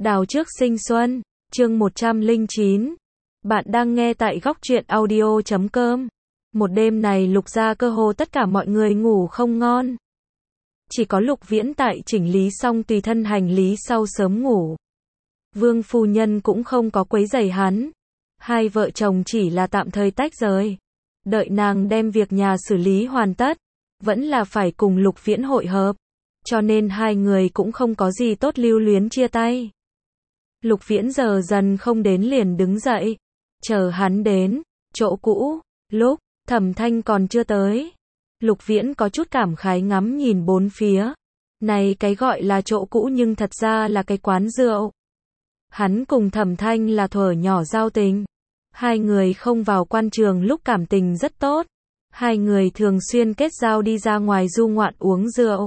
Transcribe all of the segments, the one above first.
Đào trước sinh xuân, chương 109. Bạn đang nghe tại góc truyện audio.com. Một đêm này Lục gia cơ hồ tất cả mọi người ngủ không ngon. Chỉ có Lục Viễn tại chỉnh lý xong tùy thân hành lý sau sớm ngủ. Vương phu nhân cũng không có quấy rầy hắn. Hai vợ chồng chỉ là tạm thời tách rời. Đợi nàng đem việc nhà xử lý hoàn tất, vẫn là phải cùng Lục Viễn hội hợp. Cho nên hai người cũng không có gì tốt lưu luyến chia tay. Lục Viễn giờ dần không đến liền đứng dậy. Chờ hắn đến, chỗ cũ, lúc Thẩm Thanh còn chưa tới. Lục Viễn có chút cảm khái ngắm nhìn bốn phía. Này cái gọi là chỗ cũ nhưng thật ra là cái quán rượu. Hắn cùng Thẩm Thanh là thuở nhỏ giao tình. Hai người không vào quan trường lúc cảm tình rất tốt. Hai người thường xuyên kết giao đi ra ngoài du ngoạn uống rượu.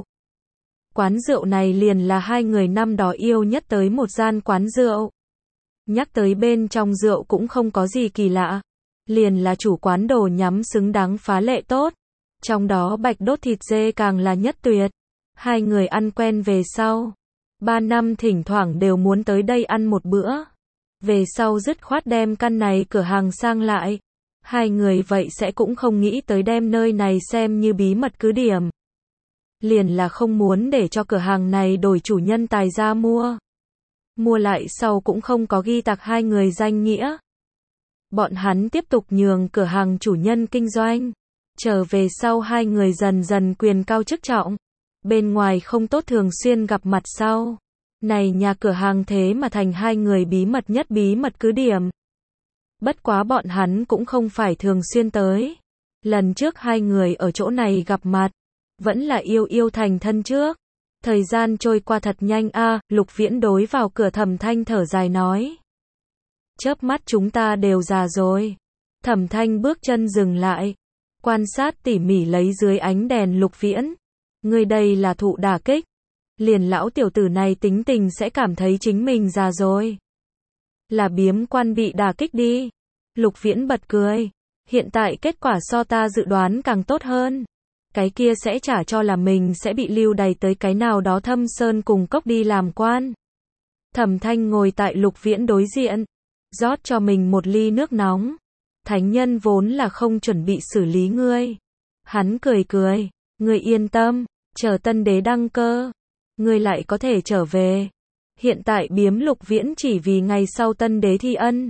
Quán rượu này liền là hai người năm đó yêu nhất tới một gian quán rượu. Nhắc tới bên trong rượu cũng không có gì kỳ lạ. Liền là chủ quán đồ nhắm xứng đáng phá lệ tốt. Trong đó bạch đốt thịt dê càng là nhất tuyệt. Hai người ăn quen về sau. 3 năm thỉnh thoảng đều muốn tới đây ăn một bữa. Về sau dứt khoát đem căn này cửa hàng sang lại. Hai người vậy sẽ cũng không nghĩ tới đem nơi này xem như bí mật cứ điểm. Liền là không muốn để cho cửa hàng này đổi chủ nhân tài ra mua. Mua lại sau cũng không có ghi tạc hai người danh nghĩa. Bọn hắn tiếp tục nhường cửa hàng chủ nhân kinh doanh. Trở về sau hai người dần dần quyền cao chức trọng. Bên ngoài không tốt thường xuyên gặp mặt sau. Này nhà cửa hàng thế mà thành hai người bí mật nhất bí mật cứ điểm. Bất quá bọn hắn cũng không phải thường xuyên tới. Lần trước hai người ở chỗ này gặp mặt. Vẫn là yêu thành thân trước. Thời gian trôi qua thật nhanh a. Lục Viễn đối vào cửa Thẩm Thanh thở dài nói. Chớp mắt chúng ta đều già rồi. Thẩm Thanh bước chân dừng lại. Quan sát tỉ mỉ lấy dưới ánh đèn Lục Viễn. Người đây là thụ đả kích. Liền lão tiểu tử này tính tình sẽ cảm thấy chính mình già rồi. Là biếm quan bị đả kích đi. Lục Viễn bật cười. Hiện tại kết quả so ta dự đoán càng tốt hơn. Cái kia sẽ trả cho là mình sẽ bị lưu đày tới cái nào đó thâm sơn cùng cốc đi làm quan. Thẩm Thanh ngồi tại Lục Viễn đối diện. Rót cho mình một ly nước nóng. Thánh nhân vốn là không chuẩn bị xử lý ngươi. Hắn cười cười. Ngươi yên tâm. Chờ tân đế đăng cơ. Ngươi lại có thể trở về. Hiện tại biếm Lục Viễn chỉ vì ngày sau tân đế thi ân.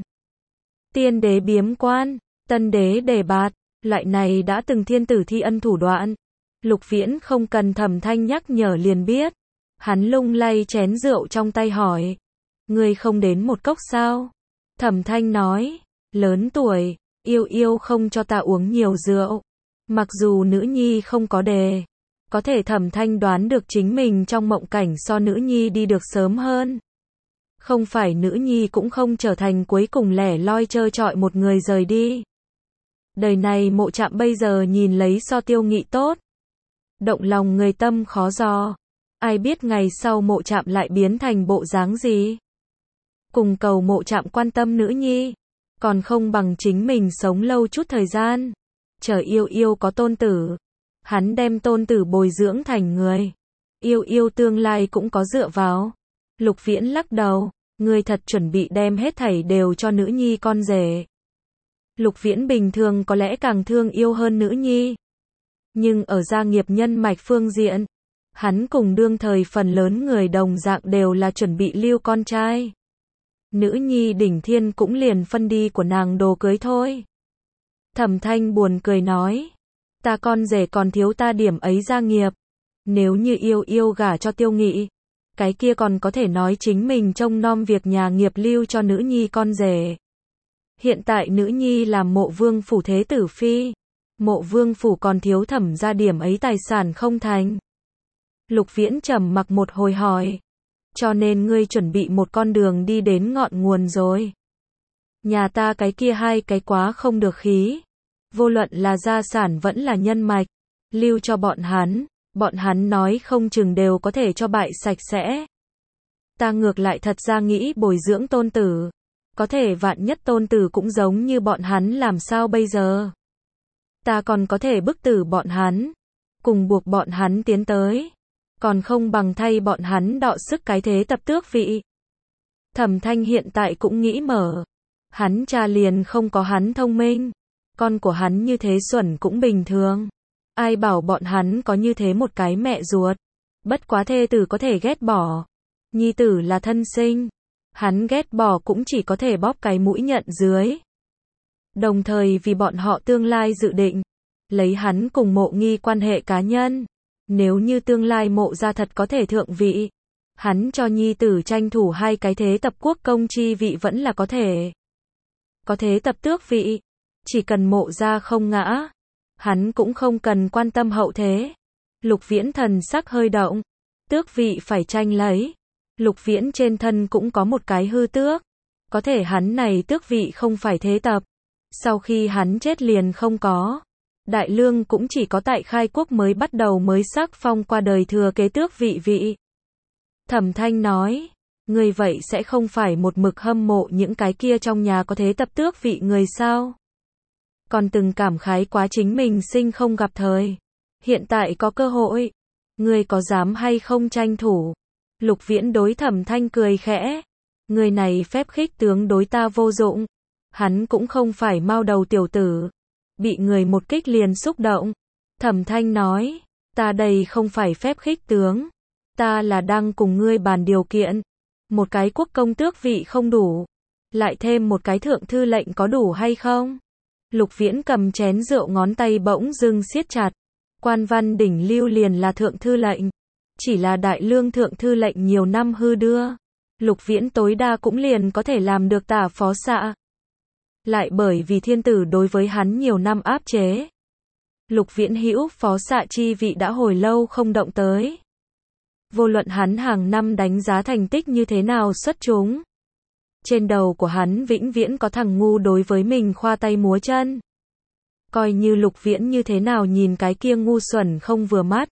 Tiên đế biếm quan. Tân đế đề bạt. Loại này đã từng thiên tử thi ân thủ đoạn. Lục Viễn không cần Thẩm Thanh nhắc nhở liền biết. Hắn lung lay chén rượu trong tay hỏi. Ngươi không đến một cốc sao? Thẩm Thanh nói. Lớn tuổi, yêu không cho ta uống nhiều rượu. Mặc dù nữ nhi không có đề. Có thể Thẩm Thanh đoán được chính mình trong mộng cảnh so nữ nhi đi được sớm hơn. Không phải nữ nhi cũng không trở thành cuối cùng lẻ loi trơ trọi một người rời đi. Đời này Mộ Trạm bây giờ nhìn lấy so Tiêu Nghị tốt. Động lòng người tâm khó dò. Ai biết ngày sau Mộ Trạm lại biến thành bộ dáng gì. Cùng cầu Mộ Trạm quan tâm nữ nhi. Còn không bằng chính mình sống lâu chút thời gian. Chờ yêu có tôn tử. Hắn đem tôn tử bồi dưỡng thành người. Yêu tương lai cũng có dựa vào. Lục Viễn lắc đầu. Ngươi thật chuẩn bị đem hết thảy đều cho nữ nhi con rể. Lục Viễn bình thường có lẽ càng thương yêu hơn nữ nhi. Nhưng ở gia nghiệp nhân mạch phương diện, hắn cùng đương thời phần lớn người đồng dạng đều là chuẩn bị lưu con trai. Nữ nhi đỉnh thiên cũng liền phân đi của nàng đồ cưới thôi. Thẩm Thanh buồn cười nói. Ta con rể còn thiếu ta điểm ấy gia nghiệp. Nếu như yêu gả cho Tiêu Nghị, cái kia còn có thể nói chính mình trông nom việc nhà nghiệp lưu cho nữ nhi con rể. Hiện tại nữ nhi làm Mộ Vương phủ thế tử phi. Mộ Vương phủ còn thiếu Thẩm gia điểm ấy tài sản không thành. Lục Viễn trầm mặc một hồi hỏi. Cho nên ngươi chuẩn bị một con đường đi đến ngọn nguồn rồi. Nhà ta cái kia hai cái quá không được khí. Vô luận là gia sản vẫn là nhân mạch. Lưu cho bọn hắn nói không chừng đều có thể cho bại sạch sẽ. Ta ngược lại thật ra nghĩ bồi dưỡng tôn tử. Có thể vạn nhất tôn tử cũng giống như bọn hắn làm sao bây giờ? Ta còn có thể bức tử bọn hắn. Cùng buộc bọn hắn tiến tới. Còn không bằng thay bọn hắn đọ sức cái thế tập tước vị. Thẩm Thanh hiện tại cũng nghĩ mở. Hắn cha liền không có hắn thông minh. Con của hắn như thế xuẩn cũng bình thường. Ai bảo bọn hắn có như thế một cái mẹ ruột. Bất quá thê tử có thể ghét bỏ. Nhi tử là thân sinh. Hắn ghét bỏ cũng chỉ có thể bóp cái mũi nhận dưới. Đồng thời vì bọn họ tương lai dự định. Lấy hắn cùng Mộ Nghi quan hệ cá nhân. Nếu như tương lai Mộ gia thật có thể thượng vị. Hắn cho nhi tử tranh thủ 2 cái thế tập quốc công chi vị vẫn là có thể. Có thế tập tước vị. Chỉ cần Mộ gia không ngã. Hắn cũng không cần quan tâm hậu thế. Lục Viễn thần sắc hơi động. Tước vị phải tranh lấy. Lục Viễn trên thân cũng có một cái hư tước. Có thể hắn này tước vị không phải thế tập. Sau khi hắn chết liền không có. Đại Lương cũng chỉ có tại khai quốc mới bắt đầu mới sắc phong qua đời thừa kế tước vị. Thẩm Thanh nói, người vậy sẽ không phải một mực hâm mộ những cái kia trong nhà có thế tập tước vị người sao? Còn từng cảm khái quá chính mình sinh không gặp thời. Hiện tại có cơ hội. Người có dám hay không tranh thủ? Lục Viễn đối Thẩm Thanh cười khẽ. Người này phép khích tướng đối ta vô dụng. Hắn cũng không phải mao đầu tiểu tử. Bị người một kích liền xúc động. Thẩm Thanh nói, ta đây không phải phép khích tướng. Ta là đang cùng ngươi bàn điều kiện. Một cái quốc công tước vị không đủ. Lại thêm một cái thượng thư lệnh có đủ hay không? Lục Viễn cầm chén rượu ngón tay bỗng dưng siết chặt. Quan văn đỉnh lưu liền là thượng thư lệnh. Chỉ là Đại Lương thượng thư lệnh nhiều năm hư đưa. Lục Viễn tối đa cũng liền có thể làm được tả phó xạ. Lại bởi vì thiên tử đối với hắn nhiều năm áp chế. Lục Viễn hữu phó xạ chi vị đã hồi lâu không động tới. Vô luận hắn hàng năm đánh giá thành tích như thế nào xuất chúng. Trên đầu của hắn vĩnh viễn có thằng ngu đối với mình khoa tay múa chân. Coi như Lục Viễn như thế nào nhìn cái kia ngu xuẩn không vừa mắt.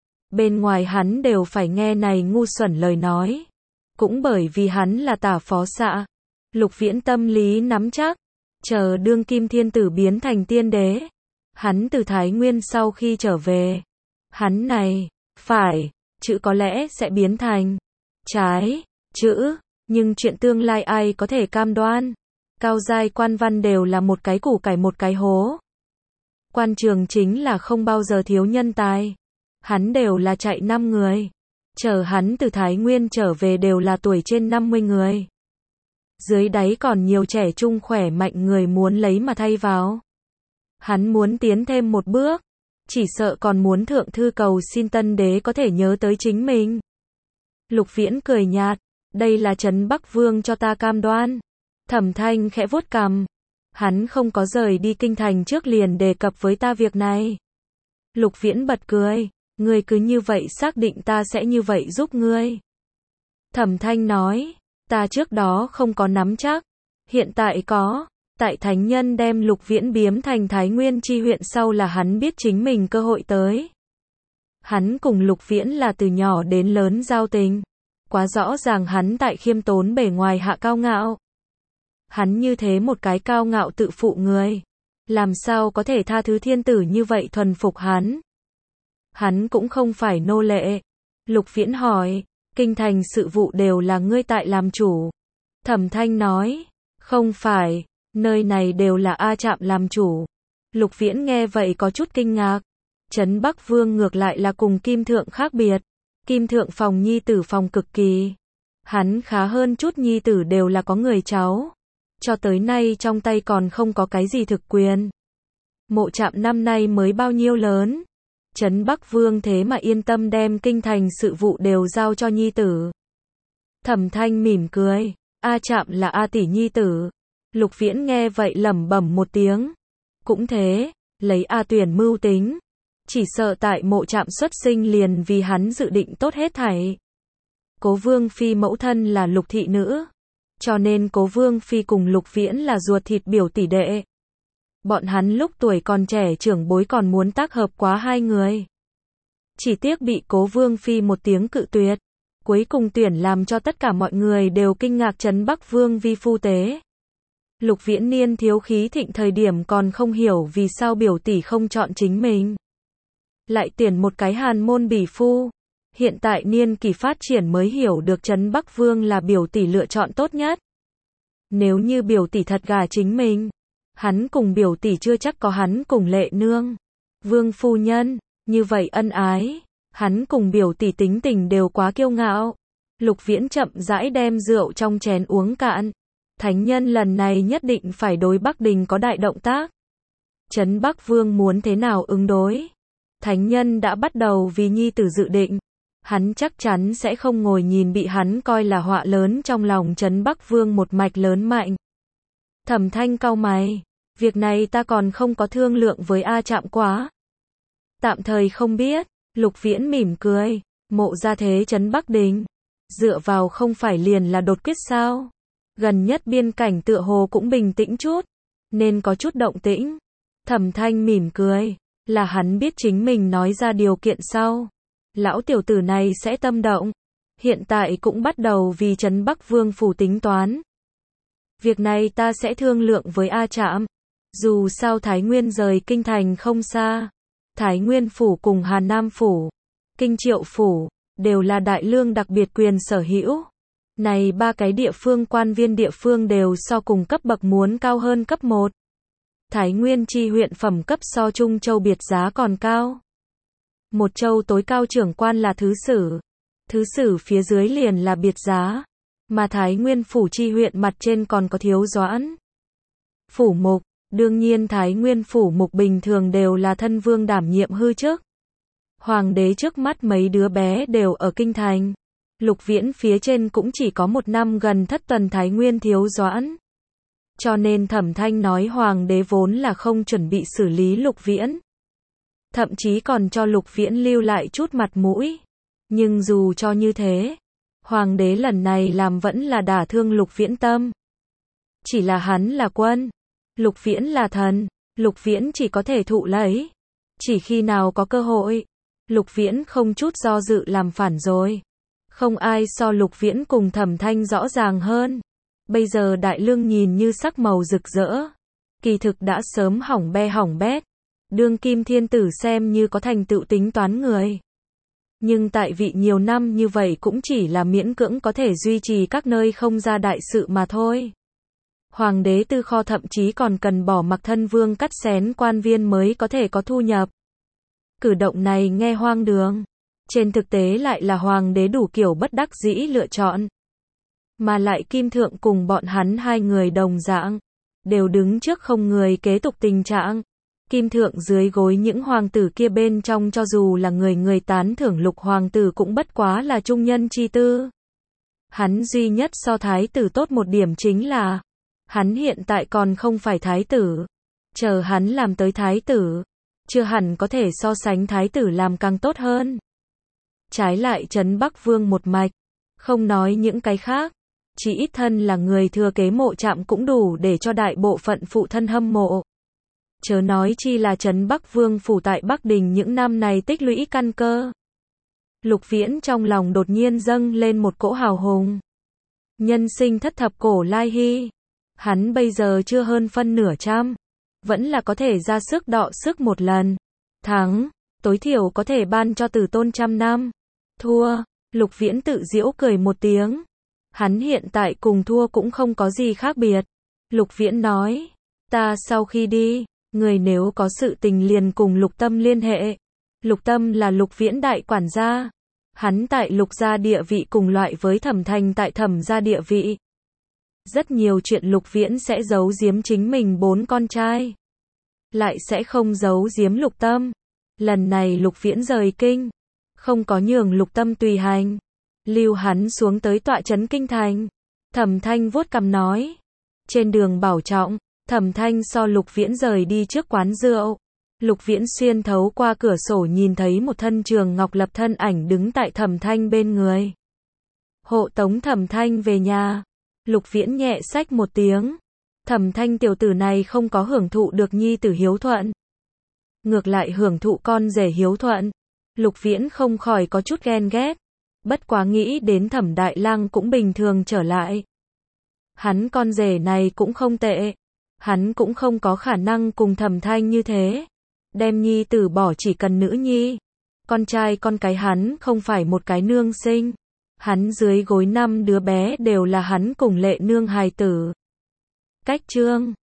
Bên ngoài hắn đều phải nghe này ngu xuẩn lời nói. Cũng bởi vì hắn là tả phó xạ. Lục Viễn tâm lý nắm chắc. Chờ đương kim thiên tử biến thành tiên đế. Hắn từ Thái Nguyên sau khi trở về. Hắn này, phải, chữ có lẽ sẽ biến thành trái, chữ, nhưng chuyện tương lai ai có thể cam đoan. Cao giai quan văn đều là một cái củ cải một cái hố. Quan trường chính là không bao giờ thiếu nhân tài. Hắn đều là chạy 5 người. Chờ hắn từ Thái Nguyên trở về đều là tuổi trên 50 người. Dưới đáy còn nhiều trẻ trung khỏe mạnh người muốn lấy mà thay vào. Hắn muốn tiến thêm một bước. Chỉ sợ còn muốn thượng thư cầu xin tân đế có thể nhớ tới chính mình. Lục Viễn cười nhạt. Đây là Trấn Bắc Vương cho ta cam đoan. Thẩm Thanh khẽ vuốt cằm. Hắn không có rời đi kinh thành trước liền đề cập với ta việc này. Lục Viễn bật cười. Ngươi cứ như vậy xác định ta sẽ như vậy giúp ngươi. Thẩm Thanh nói. Ta trước đó không có nắm chắc. Hiện tại có. Tại thánh nhân đem Lục Viễn biếm thành Thái Nguyên chi huyện sau là hắn biết chính mình cơ hội tới. Hắn cùng Lục Viễn là từ nhỏ đến lớn giao tình. Quá rõ ràng hắn tại khiêm tốn bề ngoài hạ cao ngạo. Hắn như thế một cái cao ngạo tự phụ người. Làm sao có thể tha thứ thiên tử như vậy thuần phục hắn. Hắn cũng không phải nô lệ. Lục Viễn hỏi, kinh thành sự vụ đều là ngươi tại làm chủ. Thẩm Thanh nói, không phải, nơi này đều là A Trạm làm chủ. Lục Viễn nghe vậy có chút kinh ngạc. Trấn Bắc Vương ngược lại là cùng Kim Thượng khác biệt. Kim Thượng phòng nhi tử phòng cực kỳ. Hắn khá hơn chút nhi tử đều là có người cháu. Cho tới nay trong tay còn không có cái gì thực quyền. Mộ Trạm năm nay mới bao nhiêu lớn. Trấn Bắc Vương thế mà yên tâm đem kinh thành sự vụ đều giao cho nhi tử. Thẩm Thanh mỉm cười. A Trạm là A tỷ nhi tử. Lục Viễn nghe vậy lẩm bẩm một tiếng. Cũng thế, lấy A Tuyển mưu tính. Chỉ sợ tại Mộ Trạm xuất sinh liền vì hắn dự định tốt hết thảy. Cố Vương Phi mẫu thân là Lục thị nữ. Cho nên Cố Vương Phi cùng Lục Viễn là ruột thịt biểu tỷ đệ. Bọn hắn lúc tuổi còn trẻ trưởng bối còn muốn tác hợp quá 2 người. Chỉ tiếc bị Cố Vương Phi một tiếng cự tuyệt. Cuối cùng tuyển làm cho tất cả mọi người đều kinh ngạc Trấn Bắc Vương vi phu tế. Lục Viễn niên thiếu khí thịnh thời điểm còn không hiểu vì sao biểu tỷ không chọn chính mình. Lại tuyển một cái hàn môn bỉ phu. Hiện tại niên kỳ phát triển mới hiểu được Trấn Bắc Vương là biểu tỷ lựa chọn tốt nhất. Nếu như biểu tỷ thật gả chính mình, hắn cùng biểu tỷ chưa chắc có hắn cùng Lệ Nương, Vương phu nhân, như vậy ân ái. Hắn cùng biểu tỷ tính tình đều quá kiêu ngạo. Lục Viễn chậm rãi đem rượu trong chén uống cạn. Thánh nhân lần này nhất định phải đối Bắc Đình có đại động tác. Trấn Bắc Vương muốn thế nào ứng đối? Thánh nhân đã bắt đầu vì nhi tử dự định. Hắn chắc chắn sẽ không ngồi nhìn bị hắn coi là họa lớn trong lòng Trấn Bắc Vương một mạch lớn mạnh. Thẩm Thanh cau mày. Việc này ta còn không có thương lượng với A Trạm quá. Tạm thời không biết. Lục Viễn mỉm cười. Mộ gia thế Trấn Bắc Đình. Dựa vào không phải liền là đột quyết sao? Gần nhất biên cảnh tựa hồ cũng bình tĩnh chút. Nên có chút động tĩnh. Thẩm Thanh mỉm cười. Là hắn biết chính mình nói ra điều kiện sau. Lão tiểu tử này sẽ tâm động. Hiện tại cũng bắt đầu vì Trấn Bắc Vương phủ tính toán. Việc này ta sẽ thương lượng với A Trạm. Dù sao Thái Nguyên rời kinh thành không xa. Thái Nguyên phủ cùng Hà Nam phủ, Kinh Triệu phủ, đều là đại lương đặc biệt quyền sở hữu. Này ba cái địa phương quan viên địa phương đều so cùng cấp bậc muốn cao hơn cấp 1. Thái Nguyên chi huyện phẩm cấp so Trung Châu biệt giá còn cao. Một châu tối cao trưởng quan là thứ sử. Thứ sử phía dưới liền là biệt giá. Mà Thái Nguyên phủ chi huyện mặt trên còn có thiếu doãn. Phủ mục. Đương nhiên Thái Nguyên phủ mục bình thường đều là thân vương đảm nhiệm hư chức. Hoàng đế trước mắt mấy đứa bé đều ở kinh thành. Lục Viễn phía trên cũng chỉ có 1 năm gần thất tuần Thái Nguyên thiếu doãn. Cho nên Thẩm Thanh nói hoàng đế vốn là không chuẩn bị xử lý Lục Viễn. Thậm chí còn cho Lục Viễn lưu lại chút mặt mũi. Nhưng dù cho như thế, hoàng đế lần này làm vẫn là đả thương Lục Viễn tâm. Chỉ là hắn là quân. Lục Viễn là thần, Lục Viễn chỉ có thể thụ lấy. Chỉ khi nào có cơ hội, Lục Viễn không chút do dự làm phản rồi. Không ai so Lục Viễn cùng Thẩm Thanh rõ ràng hơn. Bây giờ đại lương nhìn như sắc màu rực rỡ. Kỳ thực đã sớm hỏng be hỏng bét. Đương kim thiên tử xem như có thành tựu tính toán người. Nhưng tại vị nhiều năm như vậy cũng chỉ là miễn cưỡng có thể duy trì các nơi không ra đại sự mà thôi. Hoàng đế tư kho thậm chí còn cần bỏ mặc thân vương cắt xén quan viên mới có thể có thu nhập. Cử động này nghe hoang đường. Trên thực tế lại là hoàng đế đủ kiểu bất đắc dĩ lựa chọn. Mà lại Kim Thượng cùng bọn hắn hai người đồng dạng. Đều đứng trước không người kế tục tình trạng. Kim Thượng dưới gối những hoàng tử kia bên trong cho dù là người tán thưởng Lục hoàng tử cũng bất quá là trung nhân chi tư. Hắn duy nhất so thái tử tốt một điểm chính là hắn hiện tại còn không phải thái tử. Chờ hắn làm tới thái tử, chưa hẳn có thể so sánh thái tử làm càng tốt hơn. Trái lại Trấn Bắc Vương một mạch, không nói những cái khác, chỉ ít thân là người thừa kế Mộ Trạm cũng đủ để cho đại bộ phận phụ thân hâm mộ. Chớ nói chi là Trấn Bắc Vương phủ tại Bắc Đình những năm này tích lũy căn cơ. Lục Viễn trong lòng đột nhiên dâng lên một cỗ hào hùng. Nhân sinh thất thập cổ lai hy. Hắn bây giờ chưa hơn phân nửa trăm. Vẫn là có thể ra sức đọ sức một lần. Thắng, tối thiểu có thể ban cho Tử Tôn 100 năm. Thua, Lục Viễn tự giễu cười một tiếng. Hắn hiện tại cùng thua cũng không có gì khác biệt. Lục Viễn nói, ta sau khi đi, người nếu có sự tình liền cùng Lục Tâm liên hệ. Lục Tâm là Lục Viễn đại quản gia. Hắn tại Lục gia địa vị cùng loại với Thẩm Thành tại Thẩm gia địa vị. Rất nhiều chuyện Lục Viễn sẽ giấu giếm chính mình 4 con trai. Lại sẽ không giấu giếm Lục Tâm. Lần này Lục Viễn rời kinh. Không có nhường Lục Tâm tùy hành. Lưu hắn xuống tới tọa trấn kinh thành. Thẩm Thanh vuốt cằm nói. Trên đường bảo trọng, Thẩm Thanh so Lục Viễn rời đi trước quán rượu. Lục Viễn xuyên thấu qua cửa sổ nhìn thấy một thân Trường Ngọc Lập thân ảnh đứng tại Thẩm Thanh bên người. Hộ tống Thẩm Thanh về nhà. Lục Viễn nhẹ xách một tiếng. Thẩm Thanh tiểu tử này không có hưởng thụ được nhi tử hiếu thuận. Ngược lại hưởng thụ con rể hiếu thuận. Lục Viễn không khỏi có chút ghen ghét. Bất quá nghĩ đến Thẩm Đại Lang cũng bình thường trở lại. Hắn con rể này cũng không tệ. Hắn cũng không có khả năng cùng Thẩm Thanh như thế. Đem nhi tử bỏ chỉ cần nữ nhi. con trai con cái hắn không phải một cái nương sinh. Hắn dưới gối 5 đứa bé đều là hắn cùng Lệ Nương hài tử. Cách chương